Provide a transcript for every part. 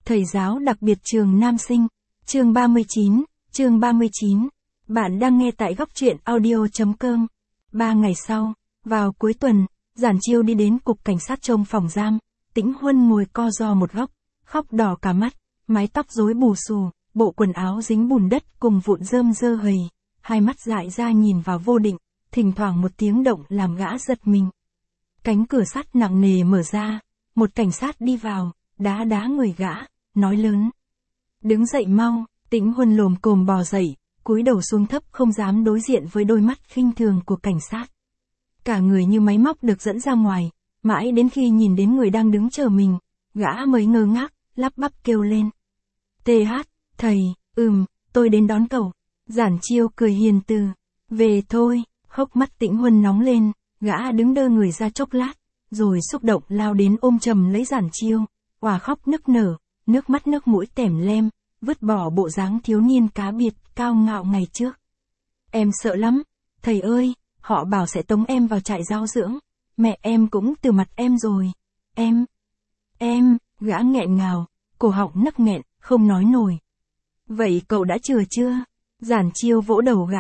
Thầy giáo đặc biệt trường Nam Sinh, chương 39. Bạn đang nghe tại góc truyện audio.com. 3 ngày sau, vào cuối tuần, Giản Chiêu đi đến cục cảnh sát trông phòng giam. Tĩnh Huân ngồi co ro một góc, khóc đỏ cả mắt, mái tóc rối bù xù, bộ quần áo dính bùn đất cùng vụn rơm rơ hầy, hai mắt dại ra nhìn vào vô định, thỉnh thoảng một tiếng động làm gã giật mình. Cánh cửa sắt nặng nề mở ra, một cảnh sát đi vào, đá người gã, nói lớn. Đứng dậy mau. Tĩnh Huân lồm cồm bò dậy, cúi đầu xuống thấp không dám đối diện với đôi mắt khinh thường của cảnh sát. Cả người như máy móc được dẫn ra ngoài, mãi đến khi nhìn đến người đang đứng chờ mình, gã mới ngơ ngác, lắp bắp kêu lên. Thầy, tôi đến đón cậu. Giản Chiêu cười hiền từ. Về thôi. Hốc mắt Tĩnh Huân nóng lên, gã đứng đơ người ra chốc lát, rồi xúc động lao đến ôm chầm lấy Giản Chiêu, òa khóc nức nở, nước mắt nước mũi tẻm lem, vứt bỏ bộ dáng thiếu niên cá biệt, cao ngạo ngày trước. Em sợ lắm, thầy ơi, họ bảo sẽ tống em vào trại giáo dưỡng, mẹ em cũng từ mặt em rồi, em, gã nghẹn ngào, cổ họng nấc nghẹn, không nói nổi. Vậy cậu đã chừa chưa? Giản Chiêu vỗ đầu gã,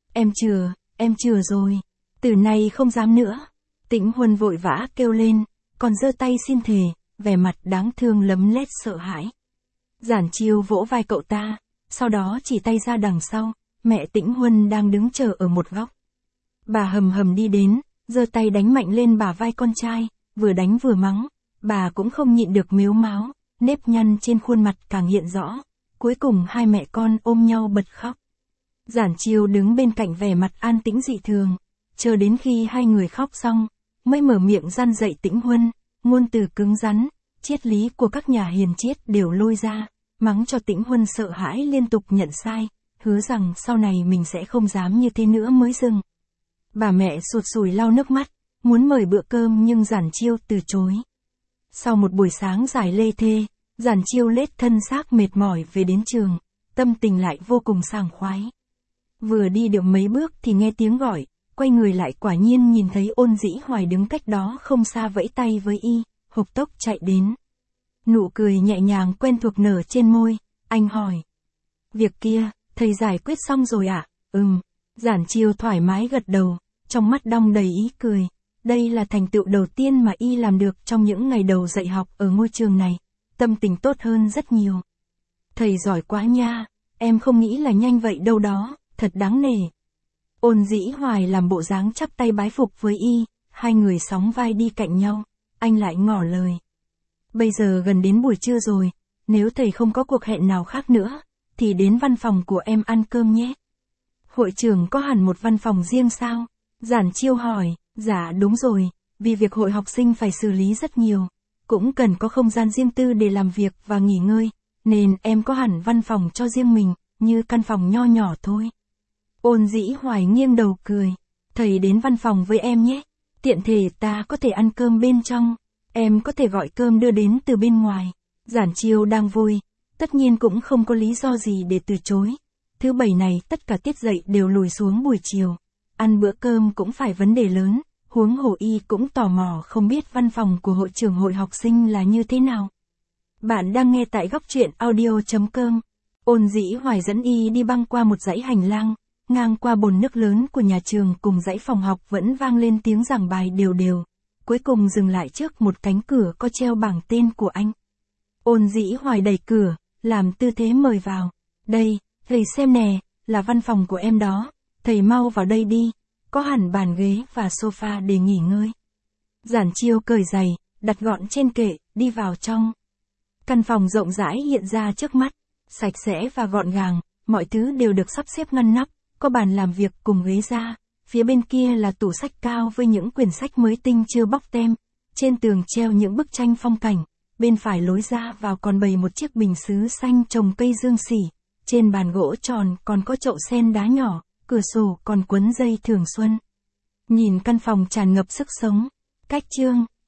em chừa rồi, từ nay không dám nữa. Tĩnh Huân vội vã kêu lên, còn giơ tay xin thề, vẻ mặt đáng thương lấm lét sợ hãi. Giản Chiêu vỗ vai cậu ta, sau đó chỉ tay ra đằng sau, mẹ Tĩnh Huân đang đứng chờ ở một góc. Bà hầm đi đến, giơ tay đánh mạnh lên bả vai con trai, vừa đánh vừa mắng, bà cũng không nhịn được mếu máo, nếp nhăn trên khuôn mặt càng hiện rõ, cuối cùng hai mẹ con ôm nhau bật khóc. Giản Chiêu đứng bên cạnh vẻ mặt an tĩnh dị thường, chờ đến khi hai người khóc xong, mới mở miệng răn dạy Tĩnh Huân, ngôn từ cứng rắn, triết lý của các nhà hiền triết đều lôi ra, mắng cho Tĩnh Huân sợ hãi liên tục nhận sai, hứa rằng sau này mình sẽ không dám như thế nữa mới dừng. Bà mẹ sụt sùi lau nước mắt, muốn mời bữa cơm nhưng Giản Chiêu từ chối. Sau một buổi sáng dài lê thê, Giản Chiêu lết thân xác mệt mỏi về đến trường, tâm tình lại vô cùng sảng khoái. Vừa đi được mấy bước thì nghe tiếng gọi, quay người lại quả nhiên nhìn thấy Ôn Dĩ Hoài đứng cách đó không xa vẫy tay với y, hộc tốc chạy đến. Nụ cười nhẹ nhàng quen thuộc nở trên môi, anh hỏi. Việc kia, thầy giải quyết xong rồi ạ? Giản Chiêu thoải mái gật đầu, trong mắt đong đầy ý cười. Đây là thành tựu đầu tiên mà y làm được trong những ngày đầu dạy học ở ngôi trường này, tâm tình tốt hơn rất nhiều. Thầy giỏi quá nha, em không nghĩ là nhanh vậy đâu đó, thật đáng nể. Ôn Dĩ Hoài làm bộ dáng chắp tay bái phục với y, hai người sóng vai đi cạnh nhau, anh lại ngỏ lời. Bây giờ gần đến buổi trưa rồi, nếu thầy không có cuộc hẹn nào khác nữa, thì đến văn phòng của em ăn cơm nhé. Hội trưởng có hẳn một văn phòng riêng sao? Giản Chiêu hỏi, dạ đúng rồi, vì việc hội học sinh phải xử lý rất nhiều, cũng cần có không gian riêng tư để làm việc và nghỉ ngơi, nên em có hẳn văn phòng cho riêng mình, như căn phòng nho nhỏ thôi. Ôn Dĩ Hoài nghiêng đầu cười, thầy đến văn phòng với em nhé, tiện thể ta có thể ăn cơm bên trong. Em có thể gọi cơm đưa đến từ bên ngoài. Giản Chiêu đang vui, tất nhiên cũng không có lý do gì để từ chối. Thứ bảy này tất cả tiết dạy đều lùi xuống buổi chiều. Ăn bữa cơm cũng phải vấn đề lớn, huống hồ y cũng tò mò không biết văn phòng của hội trưởng hội học sinh là như thế nào. Bạn đang nghe tại góc truyện audio.com. Ôn Dĩ Hoài dẫn y đi băng qua một dãy hành lang, ngang qua bồn nước lớn của nhà trường cùng dãy phòng học vẫn vang lên tiếng giảng bài đều đều. Cuối cùng dừng lại trước một cánh cửa có treo bảng tên của anh. Ôn Dĩ Hoài đẩy cửa, làm tư thế mời vào. Đây, thầy xem nè, là văn phòng của em đó, thầy mau vào đây đi, có hẳn bàn ghế và sofa để nghỉ ngơi. Giản Chiêu cởi giày, đặt gọn trên kệ, đi vào trong. Căn phòng rộng rãi hiện ra trước mắt, sạch sẽ và gọn gàng, mọi thứ đều được sắp xếp ngăn nắp, có bàn làm việc cùng ghế ra. Phía bên kia là tủ sách cao với những quyển sách mới tinh chưa bóc tem, trên tường treo những bức tranh phong cảnh, bên phải lối ra vào còn bày một chiếc bình sứ xanh trồng cây dương xỉ, trên bàn gỗ tròn còn có chậu sen đá nhỏ, cửa sổ còn quấn dây thường xuân. Nhìn căn phòng tràn ngập sức sống. Cách chương